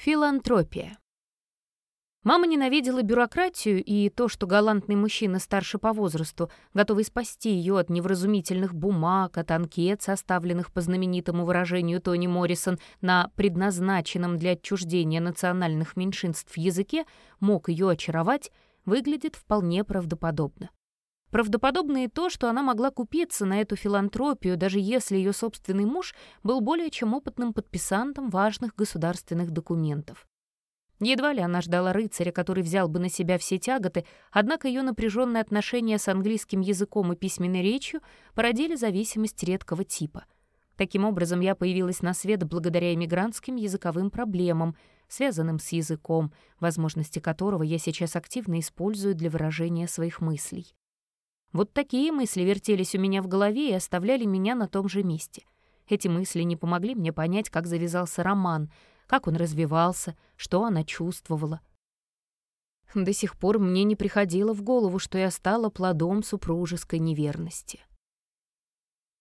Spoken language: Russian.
Филантропия. Мама ненавидела бюрократию и то, что галантный мужчина старше по возрасту, готовый спасти ее от невразумительных бумаг, от анкет, составленных по знаменитому выражению Тони Моррисон на предназначенном для отчуждения национальных меньшинств языке, мог ее очаровать, выглядит вполне правдоподобно. Правдоподобно и то, что она могла купиться на эту филантропию, даже если ее собственный муж был более чем опытным подписантом важных государственных документов. Едва ли она ждала рыцаря, который взял бы на себя все тяготы, однако ее напряженные отношения с английским языком и письменной речью породили зависимость редкого типа. Таким образом, я появилась на свет благодаря иммигрантским языковым проблемам, связанным с языком, возможности которого я сейчас активно использую для выражения своих мыслей. Вот такие мысли вертелись у меня в голове и оставляли меня на том же месте. Эти мысли не помогли мне понять, как завязался роман, как он развивался, что она чувствовала. До сих пор мне не приходило в голову, что я стала плодом супружеской неверности.